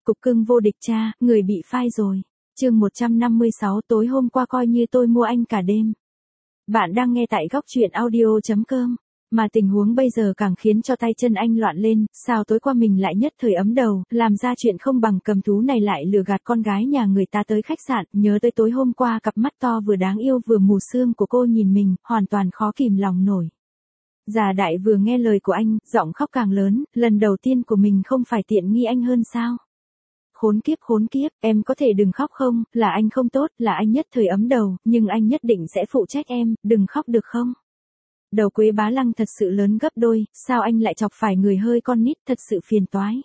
cục cưng vô địch cha, người bị phai rồi. Chương 156 tối hôm qua coi như tôi mua anh cả đêm. Bạn đang nghe tại góc truyện audio.com. Mà tình huống bây giờ càng khiến cho tay chân anh loạn lên, sao tối qua mình lại nhất thời ấm đầu, làm ra chuyện không bằng cầm thú này lại lừa gạt con gái nhà người ta tới khách sạn, nhớ tới tối hôm qua cặp mắt to vừa đáng yêu vừa mù sương của cô nhìn mình, hoàn toàn khó kìm lòng nổi. Già Đại vừa nghe lời của anh, giọng khóc càng lớn, lần đầu tiên của mình không phải tiện nghi anh hơn sao? Khốn kiếp, em có thể đừng khóc không, là anh không tốt, là anh nhất thời ấm đầu, nhưng anh nhất định sẽ phụ trách em, đừng khóc được không? Đầu Quế Bá Lăng thật sự lớn gấp đôi, sao anh lại chọc phải người hơi con nít, thật sự phiền toái.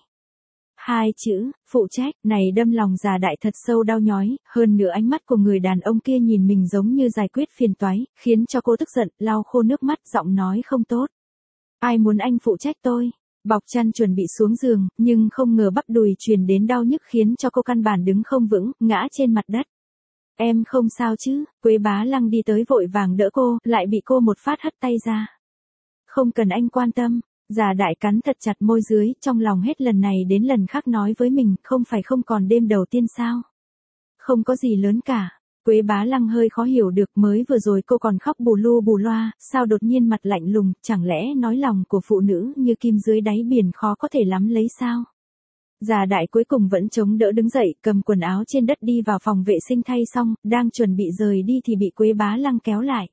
Hai chữ, phụ trách, này đâm lòng Già Đại thật sâu đau nhói, hơn nữa ánh mắt của người đàn ông kia nhìn mình giống như giải quyết phiền toái, khiến cho cô tức giận, lau khô nước mắt, giọng nói không tốt. Ai muốn anh phụ trách tôi? Bọc chăn chuẩn bị xuống giường, nhưng không ngờ bắp đùi truyền đến đau nhức khiến cho cô căn bản đứng không vững, ngã trên mặt đất. Em không sao chứ? Quế Bá Lăng đi tới vội vàng đỡ cô, lại bị cô một phát hất tay ra. Không cần anh quan tâm. Già Đại cắn thật chặt môi dưới, trong lòng hết lần này đến lần khác nói với mình, không phải không còn đêm đầu tiên sao? Không có gì lớn cả. Quế Bá Lăng hơi khó hiểu được, mới vừa rồi cô còn khóc bù lu bù loa, sao đột nhiên mặt lạnh lùng, chẳng lẽ nói lòng của phụ nữ như kim dưới đáy biển khó có thể lắm lấy sao? Già Đại cuối cùng vẫn chống đỡ đứng dậy, cầm quần áo trên đất đi vào phòng vệ sinh thay xong, đang chuẩn bị rời đi thì bị Quế Bá Lăng kéo lại.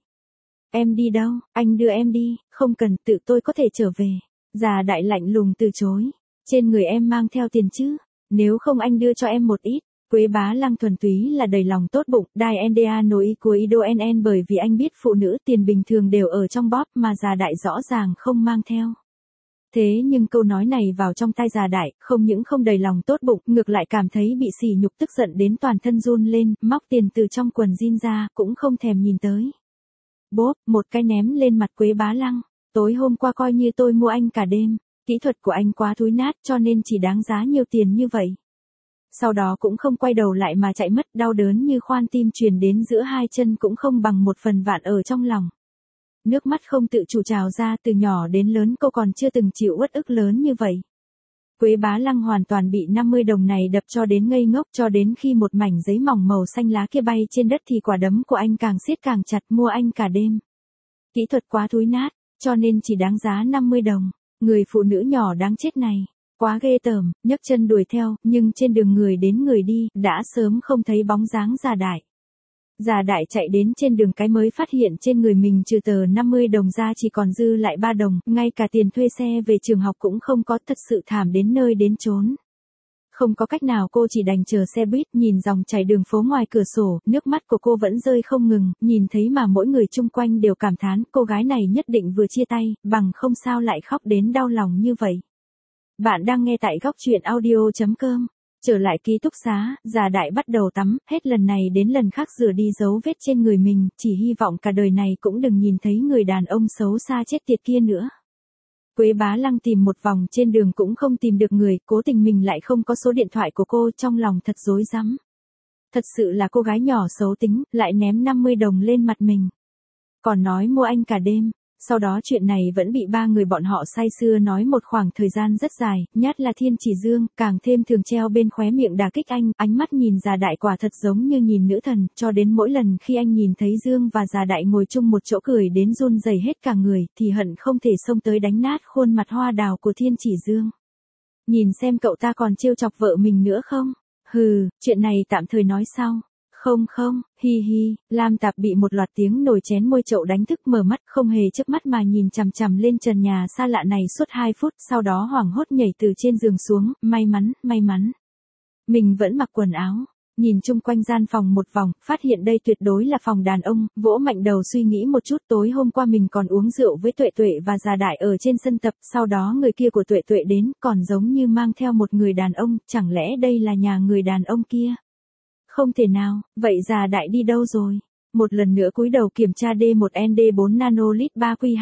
Em đi đâu? Anh đưa em đi, không cần, tự tôi có thể trở về. Già Đại lạnh lùng từ chối. Trên người em mang theo tiền chứ? Nếu không anh đưa cho em một ít. Quế Bá Lăng thuần túy là đầy lòng tốt bụng, đai NDA nối của Ido NN bởi vì anh biết phụ nữ tiền bình thường đều ở trong bóp mà Già Đại rõ ràng không mang theo. Thế nhưng câu nói này vào trong tai Già Đại, không những không đầy lòng tốt bụng, ngược lại cảm thấy bị sỉ nhục tức giận đến toàn thân run lên, móc tiền từ trong quần jean ra, cũng không thèm nhìn tới. Bốp, một cái ném lên mặt Quế Bá Lăng. Tối hôm qua coi như tôi mua anh cả đêm, kỹ thuật của anh quá thúi nát cho nên chỉ đáng giá nhiều tiền như vậy. Sau đó cũng không quay đầu lại mà chạy mất, đau đớn như khoan tim truyền đến giữa hai chân cũng không bằng một phần vạn ở trong lòng. Nước mắt không tự chủ trào ra, từ nhỏ đến lớn cô còn chưa từng chịu uất ức lớn như vậy. Quế Bá Lăng hoàn toàn bị 50 đồng này đập cho đến ngây ngốc, cho đến khi một mảnh giấy mỏng màu xanh lá kia bay trên đất thì quả đấm của anh càng siết càng chặt, mua anh cả đêm. Kỹ thuật quá thúi nát, cho nên chỉ đáng giá 50 đồng. Người phụ nữ nhỏ đáng chết này, quá ghê tởm, nhấc chân đuổi theo, nhưng trên đường người đến người đi, đã sớm không thấy bóng dáng Già Đại. Già Đại chạy đến trên đường cái mới phát hiện trên người mình trừ tờ 50 đồng ra chỉ còn dư lại 3 đồng, ngay cả tiền thuê xe về trường học cũng không có, thật sự thảm đến nơi đến chốn. Không có cách nào cô chỉ đành chờ xe buýt, nhìn dòng chảy đường phố ngoài cửa sổ, nước mắt của cô vẫn rơi không ngừng, nhìn thấy mà mỗi người chung quanh đều cảm thán, cô gái này nhất định vừa chia tay, bằng không sao lại khóc đến đau lòng như vậy. Bạn đang nghe tại góc truyện audio.com. Trở lại ký túc xá, Già Đại bắt đầu tắm, hết lần này đến lần khác rửa đi dấu vết trên người mình, chỉ hy vọng cả đời này cũng đừng nhìn thấy người đàn ông xấu xa chết tiệt kia nữa. Quế Bá Lăng tìm một vòng trên đường cũng không tìm được người, cố tình mình lại không có số điện thoại của cô, trong lòng thật rối rắm. Thật sự là cô gái nhỏ xấu tính, lại ném 50 đồng lên mặt mình. Còn nói mua anh cả đêm. Sau đó chuyện này vẫn bị ba người bọn họ say sưa nói một khoảng thời gian rất dài, nhất là Thiên Chỉ Dương, càng thêm thường treo bên khóe miệng đả kích anh, ánh mắt nhìn Già Đại quả thật giống như nhìn nữ thần, cho đến mỗi lần khi anh nhìn thấy Dương và Già Đại ngồi chung một chỗ cười đến run rẩy hết cả người, thì hận không thể xông tới đánh nát khuôn mặt hoa đào của Thiên Chỉ Dương. Nhìn xem cậu ta còn trêu chọc vợ mình nữa không? Hừ, chuyện này tạm thời nói sau. Không, hi hi, Lam Tạp bị một loạt tiếng nồi chén môi chậu đánh thức, mở mắt không hề chớp mắt mà nhìn chằm chằm lên trần nhà xa lạ này suốt 2 phút, sau đó hoảng hốt nhảy từ trên giường xuống, may mắn. Mình vẫn mặc quần áo, nhìn chung quanh gian phòng một vòng, phát hiện đây tuyệt đối là phòng đàn ông, vỗ mạnh đầu suy nghĩ một chút, tối hôm qua mình còn uống rượu với Tuệ Tuệ và Già Đại ở trên sân tập, sau đó người kia của Tuệ Tuệ đến, còn giống như mang theo một người đàn ông, chẳng lẽ đây là nhà người đàn ông kia? Không thể nào, vậy Già Đại đi đâu rồi? Một lần nữa cúi đầu kiểm tra D1ND4 nanolit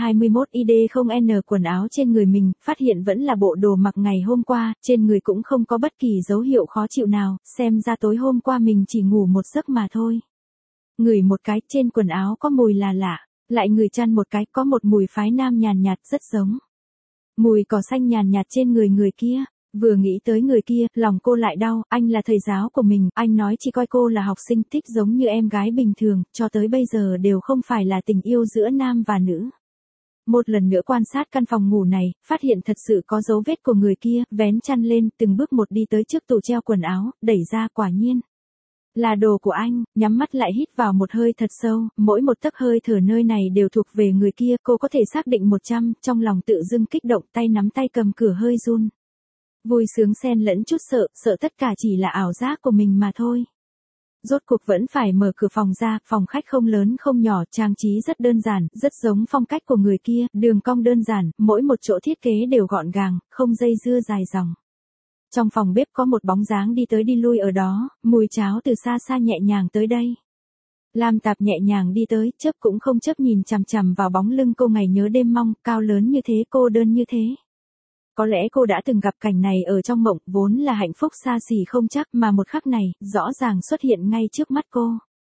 3Q21ID0N quần áo trên người mình, phát hiện vẫn là bộ đồ mặc ngày hôm qua, trên người cũng không có bất kỳ dấu hiệu khó chịu nào, xem ra tối hôm qua mình chỉ ngủ một giấc mà thôi. Ngửi một cái, trên quần áo có mùi là lạ, lại ngửi chăn một cái, có một mùi phái nam nhàn nhạt rất giống. Mùi cỏ xanh nhàn nhạt trên người người kia. Vừa nghĩ tới người kia, lòng cô lại đau, anh là thầy giáo của mình, anh nói chỉ coi cô là học sinh thích giống như em gái bình thường, cho tới bây giờ đều không phải là tình yêu giữa nam và nữ. Một lần nữa quan sát căn phòng ngủ này, phát hiện thật sự có dấu vết của người kia, vén chăn lên, từng bước một đi tới trước tủ treo quần áo, đẩy ra quả nhiên. Là đồ của anh, nhắm mắt lại hít vào một hơi thật sâu, mỗi một tấc hơi thở nơi này đều thuộc về người kia, cô có thể xác định 100, trong lòng tự dưng kích động tay nắm tay cầm cửa hơi run. Vui sướng xen lẫn chút sợ, sợ tất cả chỉ là ảo giác của mình mà thôi. Rốt cuộc vẫn phải mở cửa phòng ra, phòng khách không lớn không nhỏ, trang trí rất đơn giản, rất giống phong cách của người kia, đường cong đơn giản, mỗi một chỗ thiết kế đều gọn gàng, không dây dưa dài dòng. Trong phòng bếp có một bóng dáng đi tới đi lui ở đó, mùi cháo từ xa xa nhẹ nhàng tới đây. Lam Tạp nhẹ nhàng đi tới, chớp cũng không chớp nhìn chằm chằm vào bóng lưng cô ngày nhớ đêm mong, cao lớn như thế, cô đơn như thế. Có lẽ cô đã từng gặp cảnh này ở trong mộng, vốn là hạnh phúc xa xỉ không chắc mà một khắc này, rõ ràng xuất hiện ngay trước mắt cô.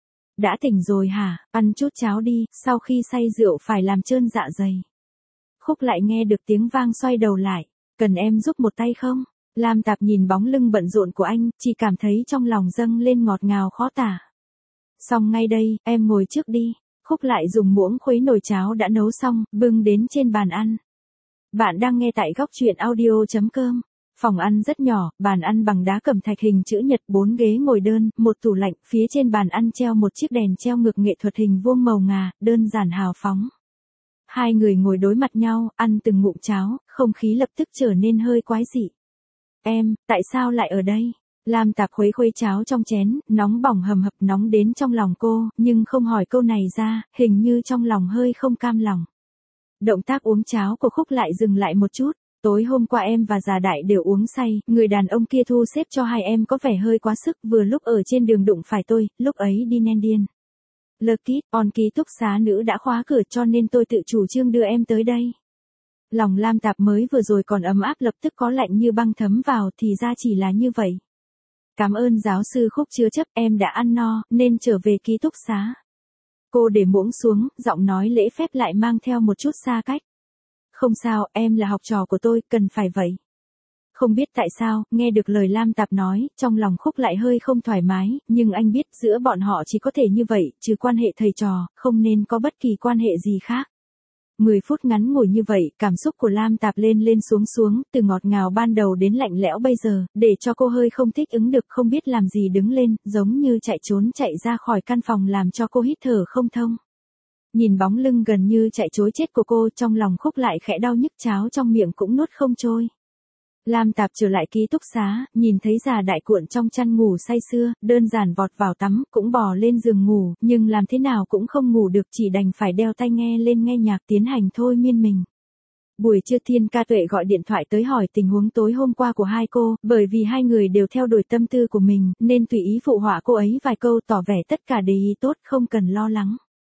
Đã tỉnh rồi hả, ăn chút cháo đi, sau khi say rượu phải làm trơn dạ dày. Khúc lại nghe được tiếng vang xoay đầu lại, cần em giúp một tay không? Lam Tạp nhìn bóng lưng bận rộn của anh, chỉ cảm thấy trong lòng dâng lên ngọt ngào khó tả. Xong ngay đây, em ngồi trước đi. Khúc lại dùng muỗng khuấy nồi cháo đã nấu xong, bưng đến trên bàn ăn. Bạn đang nghe tại góc truyện audio.com. Phòng ăn rất nhỏ, bàn ăn bằng đá cẩm thạch hình chữ nhật, 4 ghế ngồi đơn, một tủ lạnh, phía trên bàn ăn treo một chiếc đèn treo ngược nghệ thuật hình vuông màu ngà, đơn giản hào phóng. Hai người ngồi đối mặt nhau, ăn từng ngụm cháo, không khí lập tức trở nên hơi quái dị. Em, tại sao lại ở đây? Lam Tạp khuấy khuấy cháo trong chén, nóng bỏng hầm hập nóng đến trong lòng cô, nhưng không hỏi câu này ra, hình như trong lòng hơi không cam lòng. Động tác uống cháo của Khúc lại dừng lại một chút. Tối hôm qua em và già Đại đều uống say, người đàn ông kia thu xếp cho hai em có vẻ hơi quá sức, vừa lúc ở trên đường đụng phải tôi, lúc ấy đi nên điên. Lucky, ký túc xá nữ đã khóa cửa cho nên tôi tự chủ trương đưa em tới đây. Lòng Lam Tạp mới vừa rồi còn ấm áp lập tức có lạnh như băng thấm vào, thì ra chỉ là như vậy. Cảm ơn giáo sư Khúc chứa chấp, em đã ăn no, nên trở về ký túc xá. Cô để muỗng xuống, giọng nói lễ phép lại mang theo một chút xa cách. Không sao, em là học trò của tôi, cần phải vậy. Không biết tại sao, nghe được lời Lam Tạp nói, trong lòng Khúc lại hơi không thoải mái, nhưng anh biết giữa bọn họ chỉ có thể như vậy, trừ quan hệ thầy trò, không nên có bất kỳ quan hệ gì khác. 10 phút ngắn ngủi như vậy, cảm xúc của Lam Tạp lên lên xuống xuống, từ ngọt ngào ban đầu đến lạnh lẽo bây giờ, để cho cô hơi không thích ứng được, không biết làm gì đứng lên, giống như chạy trốn chạy ra khỏi căn phòng làm cho cô hít thở không thông. Nhìn bóng lưng gần như chạy trối chết của cô, trong lòng Khúc lại khẽ đau nhức, cháo trong miệng cũng nuốt không trôi. Lam Tạp trở lại ký túc xá, nhìn thấy già Đại cuộn trong chăn ngủ say sưa, đơn giản vọt vào tắm, cũng bò lên giường ngủ, nhưng làm thế nào cũng không ngủ được, chỉ đành phải đeo tai nghe lên nghe nhạc tiến hành thôi miên mình. Buổi trưa Thiên Ca Tuệ gọi điện thoại tới hỏi tình huống tối hôm qua của hai cô, bởi vì hai người đều theo đuổi tâm tư của mình, nên tùy ý phụ họa cô ấy vài câu tỏ vẻ tất cả đều ý tốt, không cần lo lắng.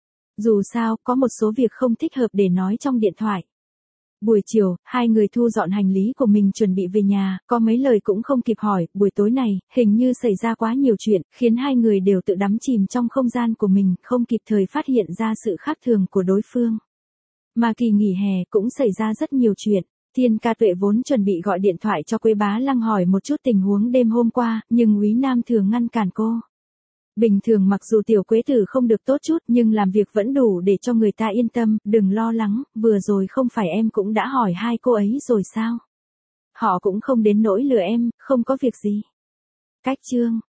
Dù sao, có một số việc không thích hợp để nói trong điện thoại. Buổi chiều, hai người thu dọn hành lý của mình chuẩn bị về nhà, có mấy lời cũng không kịp hỏi, buổi tối này, hình như xảy ra quá nhiều chuyện, khiến hai người đều tự đắm chìm trong không gian của mình, không kịp thời phát hiện ra sự khác thường của đối phương. Mà kỳ nghỉ hè cũng xảy ra rất nhiều chuyện. Thiên Ca Tuệ vốn chuẩn bị gọi điện thoại cho Quế Bá Lăng hỏi một chút tình huống đêm hôm qua, nhưng Úy Nam thường ngăn cản cô. Bình thường mặc dù tiểu Quế Tử không được tốt chút nhưng làm việc vẫn đủ để cho người ta yên tâm, đừng lo lắng, vừa rồi không phải em cũng đã hỏi hai cô ấy rồi sao? Họ cũng không đến nỗi lừa em, không có việc gì. Cách chương.